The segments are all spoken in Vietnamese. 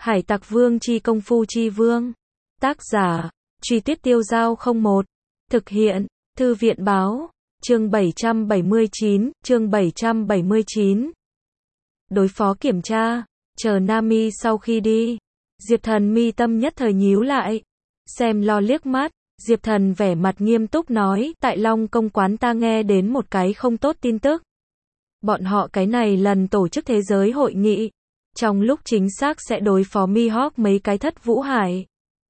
Hải Tặc Vương chi công phu chi vương. Tác giả, Truy Tuyết Tiêu Dao 01. Thực hiện, Thư viện báo, chương 779. Đối phó kiểm tra, chờ Nami sau khi đi. Diệp Thần mi tâm nhất thời nhíu lại. Xem lo liếc mắt, Diệp Thần vẻ mặt nghiêm túc nói, tại Long Công quán ta nghe đến một cái không tốt tin tức. Bọn họ cái này lần tổ chức thế giới hội nghị, trong lúc chính xác sẽ đối phó Mihawk mấy cái thất vũ hải.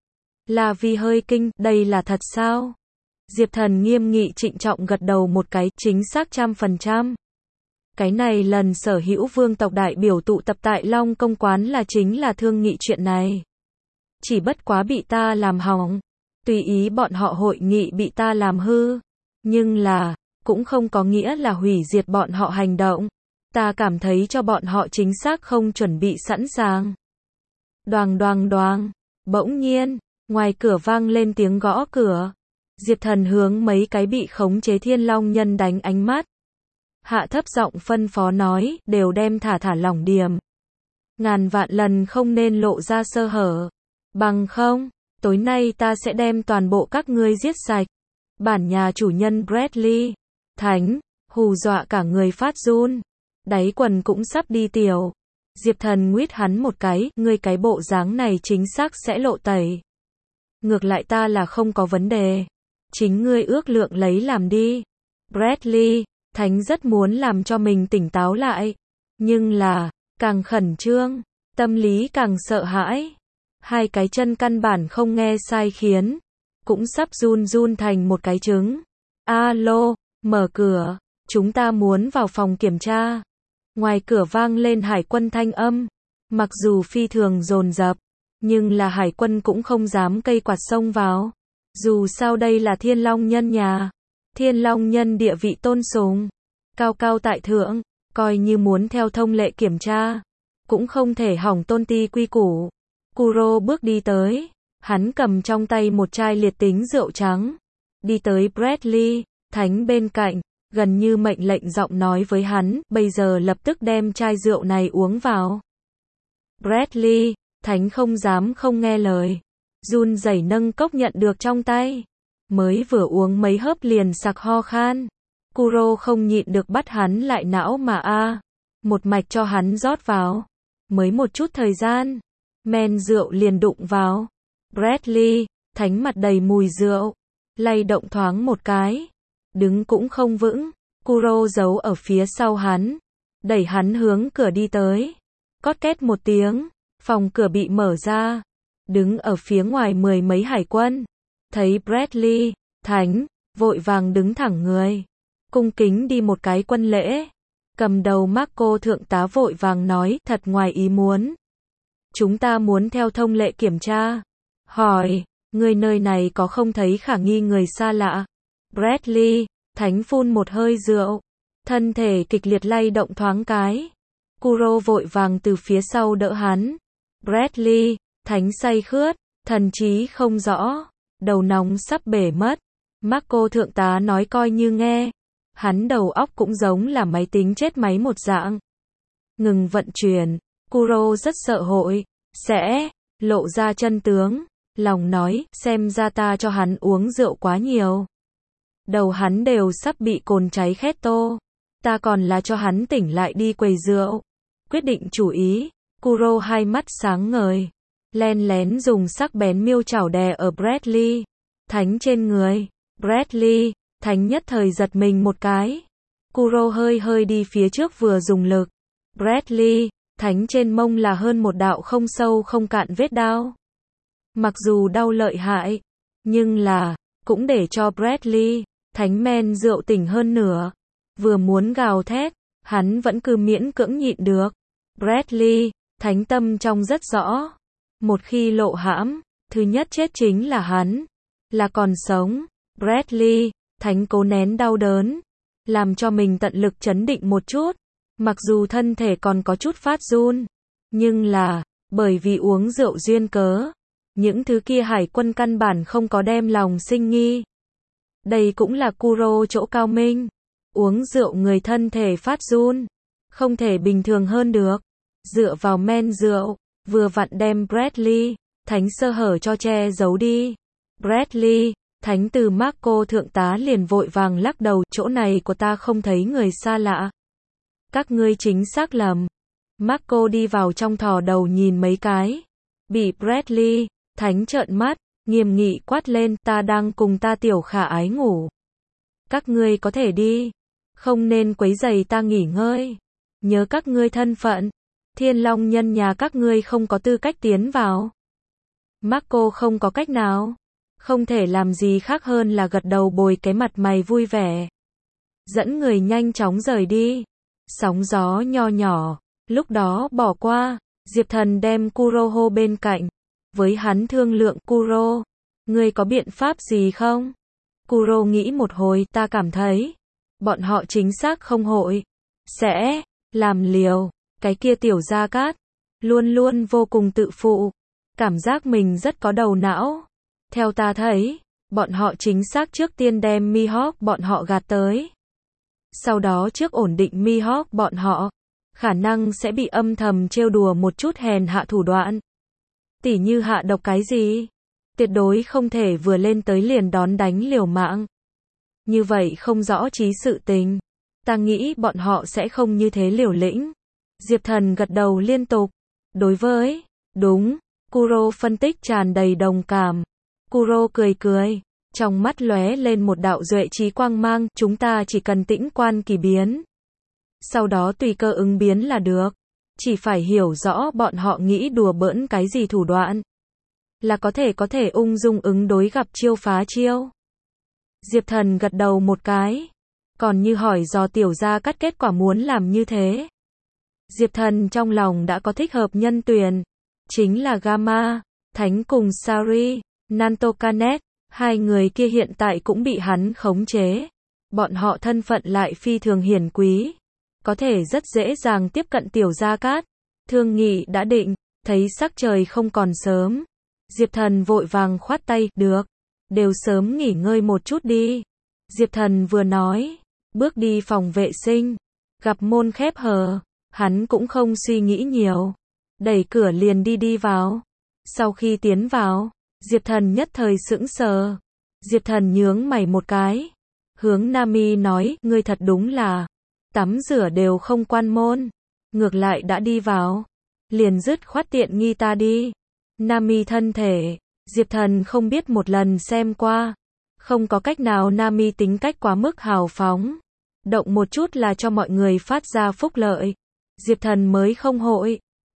Là vì hơi kinh, đây là thật sao? Diệp Thần nghiêm nghị trịnh trọng gật đầu một cái, chính xác 100%. Cái này lần sở hữu vương tộc đại biểu tụ tập tại Long Công quán là chính là thương nghị chuyện này. Chỉ bất quá bị ta làm hỏng. Tùy ý bọn họ hội nghị bị ta làm hư. Nhưng là, cũng không có nghĩa là hủy diệt bọn họ hành động. Ta cảm thấy cho bọn họ chính xác không chuẩn bị sẵn sàng. Đoàng đoàng đoàng. Bỗng nhiên, ngoài cửa vang lên tiếng gõ cửa. Diệp Thần hướng mấy cái bị khống chế thiên long nhân đánh ánh mắt. Hạ thấp giọng phân phó nói, đều đem thả lỏng điểm. Ngàn vạn lần không nên lộ ra sơ hở. Bằng không, tối nay ta sẽ đem toàn bộ các ngươi giết sạch. Bản nhà chủ nhân Bradley, Thánh, hù dọa cả người phát run. Đáy quần cũng sắp đi tiểu. Diệp Thần nguyết hắn một cái, ngươi cái bộ dáng này chính xác sẽ lộ tẩy. Ngược lại ta là không có vấn đề. Chính ngươi ước lượng lấy làm đi. Bradley, Thánh rất muốn làm cho mình tỉnh táo lại. Nhưng là, càng khẩn trương, tâm lý càng sợ hãi. Hai cái chân căn bản không nghe sai khiến. Cũng sắp run thành một cái trứng. Alo, mở cửa, chúng ta muốn vào phòng kiểm tra. Ngoài cửa vang lên hải quân thanh âm. Mặc dù phi thường dồn dập, nhưng là hải quân cũng không dám cây quạt xông vào. Dù sao đây là thiên long nhân nhà. Thiên long nhân địa vị tôn sùng, cao cao tại thượng, coi như muốn theo thông lệ kiểm tra, cũng không thể hỏng tôn ti quy củ. Kuro bước đi tới, hắn cầm trong tay một chai liệt tính rượu trắng, đi tới Bradley, Thánh bên cạnh, gần như mệnh lệnh giọng nói với hắn, bây giờ lập tức đem chai rượu này uống vào. Bradley, Thánh không dám không nghe lời, run rẩy nâng cốc nhận được trong tay. Mới vừa uống mấy hớp liền sặc ho khan. Kuro không nhịn được bắt hắn lại não mà một mạch cho hắn rót vào. Mới một chút thời gian, men rượu liền đụng vào. Bradley, Thánh mặt đầy mùi rượu, lay động thoáng một cái, đứng cũng không vững. Kuro giấu ở phía sau hắn, đẩy hắn hướng cửa đi tới. Cót két một tiếng, phòng cửa bị mở ra. Đứng ở phía ngoài mười mấy hải quân, thấy Bradley, Thánh, vội vàng đứng thẳng người, cung kính đi một cái quân lễ. Cầm đầu Marco thượng tá vội vàng nói, thật ngoài ý muốn. Chúng ta muốn theo thông lệ kiểm tra. Hỏi, người nơi này có không thấy khả nghi người xa lạ? Bradley, Thánh phun một hơi rượu, thân thể kịch liệt lay động thoáng cái. Kuro vội vàng từ phía sau đỡ hắn. Bradley, Thánh say khướt, thần trí không rõ, đầu nóng sắp bể mất. Marco thượng tá nói coi như nghe. Hắn đầu óc cũng giống là máy tính chết máy một dạng. Ngừng vận chuyển, Kuro rất sợ hội sẽ lộ ra chân tướng, lòng nói, xem ra ta cho hắn uống rượu quá nhiều. Đầu hắn đều sắp bị cồn cháy khét tô. Ta còn là cho hắn tỉnh lại đi quầy rượu. Quyết định chủ ý, Kuro hai mắt sáng ngời, len lén dùng sắc bén miêu chảo đè ở Bradley, Thánh trên người. Bradley, Thánh nhất thời giật mình một cái. Kuro hơi đi phía trước vừa dùng lực. Bradley, Thánh trên mông là hơn một đạo không sâu không cạn vết đao. Mặc dù đau lợi hại, nhưng là, cũng để cho Bradley, Thánh men rượu tỉnh hơn nửa. Vừa muốn gào thét, hắn vẫn cứ miễn cưỡng nhịn được. Bradley, Thánh tâm trong rất rõ. Một khi lộ hãm, thứ nhất chết chính là hắn. Là còn sống. Bradley, Thánh cố nén đau đớn, làm cho mình tận lực trấn định một chút. Mặc dù thân thể còn có chút phát run, nhưng là, bởi vì uống rượu duyên cớ, những thứ kia hải quân căn bản không có đem lòng sinh nghi. Đây cũng là Kuro chỗ cao minh. Uống rượu người thân thể phát run, không thể bình thường hơn được. Dựa vào men rượu, vừa vặn đem Bradley, Thánh sơ hở cho che giấu đi. Bradley, Thánh từ Marco thượng tá liền vội vàng lắc đầu, chỗ này của ta không thấy người xa lạ. Các ngươi chính xác lầm. Marco đi vào trong thò đầu nhìn mấy cái. Bị Bradley, Thánh trợn mắt, nghiêm nghị quát lên, ta đang cùng ta tiểu khả ái ngủ. Các ngươi có thể đi. Không nên quấy rầy ta nghỉ ngơi. Nhớ các ngươi thân phận. Thiên Long nhân nhà các ngươi không có tư cách tiến vào. Marco không có cách nào. Không thể làm gì khác hơn là gật đầu bồi cái mặt mày vui vẻ. Dẫn người nhanh chóng rời đi. Sóng gió nho nhỏ. Lúc đó bỏ qua. Diệp Thần đem Kuroho bên cạnh. Với hắn thương lượng, Kuro, ngươi có biện pháp gì không? Kuro nghĩ một hồi, ta cảm thấy, bọn họ chính xác không hội, sẽ, làm liều, cái kia tiểu Gia Cát, luôn luôn vô cùng tự phụ, cảm giác mình rất có đầu não. Theo ta thấy, bọn họ chính xác trước tiên đem Mihawk bọn họ gạt tới. Sau đó trước ổn định Mihawk bọn họ, khả năng sẽ bị âm thầm trêu đùa một chút hèn hạ thủ đoạn. Tỉ như hạ độc cái gì? Tuyệt đối không thể vừa lên tới liền đón đánh liều mạng. Như vậy không rõ trí sự tình. Ta nghĩ bọn họ sẽ không như thế liều lĩnh. Diệp Thần gật đầu liên tục. Đối với, đúng, Kuro phân tích tràn đầy đồng cảm. Kuro cười cười, trong mắt lóe lên một đạo duệ trí quang mang, chúng ta chỉ cần tĩnh quan kỳ biến. Sau đó tùy cơ ứng biến là được. Chỉ phải hiểu rõ bọn họ nghĩ đùa bỡn cái gì thủ đoạn. Là có thể ung dung ứng đối gặp chiêu phá chiêu. Diệp Thần gật đầu một cái. Còn như hỏi dò tiểu Gia Cát kết quả muốn làm như thế. Diệp Thần trong lòng đã có thích hợp nhân tuyển. Chính là Gamma, Thánh cùng Sari, Nantokanet. Hai người kia hiện tại cũng bị hắn khống chế. Bọn họ thân phận lại phi thường hiển quý. Có thể rất dễ dàng tiếp cận tiểu Gia Cát. Thương nghị đã định, thấy sắc trời không còn sớm. Diệp Thần vội vàng khoát tay, được, đều sớm nghỉ ngơi một chút đi. Diệp Thần vừa nói, bước đi phòng vệ sinh, gặp môn khép hờ, hắn cũng không suy nghĩ nhiều. Đẩy cửa liền đi vào. Sau khi tiến vào, Diệp Thần nhất thời sững sờ. Diệp Thần nhướng mày một cái. Hướng Nami nói, ngươi thật đúng là tắm rửa đều không quan môn, ngược lại đã đi vào, liền dứt khoát tiện nghi ta đi. Nami thân thể, Diệp Thần không biết một lần xem qua, không có cách nào. Nami tính cách quá mức hào phóng, động một chút là cho mọi người phát ra phúc lợi. Diệp Thần mới không hội,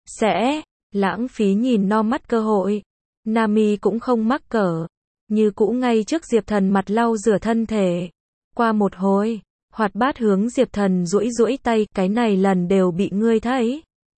sẽ lãng phí nhìn no mắt cơ hội. Nami cũng không mắc cỡ, như cũ ngay trước Diệp Thần mặt lau rửa thân thể. Qua một hồi, hoạt bát hướng Diệp Thần duỗi tay, cái này lần đều bị ngươi thấy.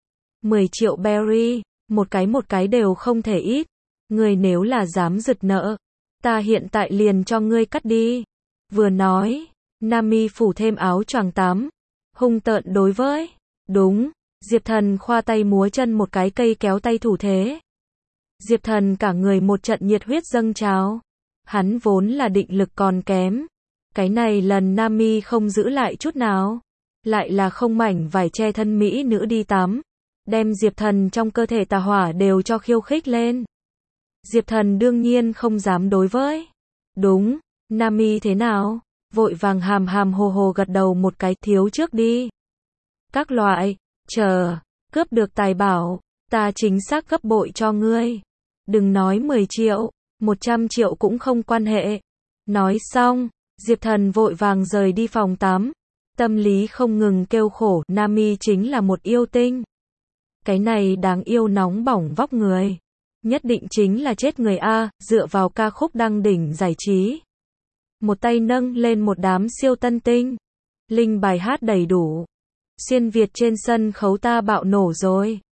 10 triệu berry, một cái đều không thể ít. Ngươi nếu là dám giật nợ, ta hiện tại liền cho ngươi cắt đi. Vừa nói, Nami phủ thêm áo choàng tắm, hung tợn đối với. Đúng, Diệp Thần khoa tay múa chân một cái cây kéo tay thủ thế. Diệp Thần cả người một trận nhiệt huyết dâng trào. Hắn vốn là định lực còn kém. Cái này lần Nami không giữ lại chút nào. Lại là không mảnh vải che thân mỹ nữ đi tắm. Đem Diệp Thần trong cơ thể tà hỏa đều cho khiêu khích lên. Diệp Thần đương nhiên không dám đối với. Đúng, Nami thế nào? Vội vàng hàm hàm hồ hồ gật đầu một cái, thiếu trước đi. Các loại, chờ, cướp được tài bảo, ta chính xác gấp bội cho ngươi. Đừng nói 10 triệu, 100 triệu cũng không quan hệ. Nói xong, Diệp Thần vội vàng rời đi phòng tắm. Tâm lý không ngừng kêu khổ, Nami chính là một yêu tinh. Cái này đáng yêu nóng bỏng vóc người. Nhất định chính là chết người A, dựa vào ca khúc đăng đỉnh giải trí. Một tay nâng lên một đám siêu tân tinh. Linh bài hát đầy đủ. Xuyên Việt trên sân khấu ta bạo nổ rồi.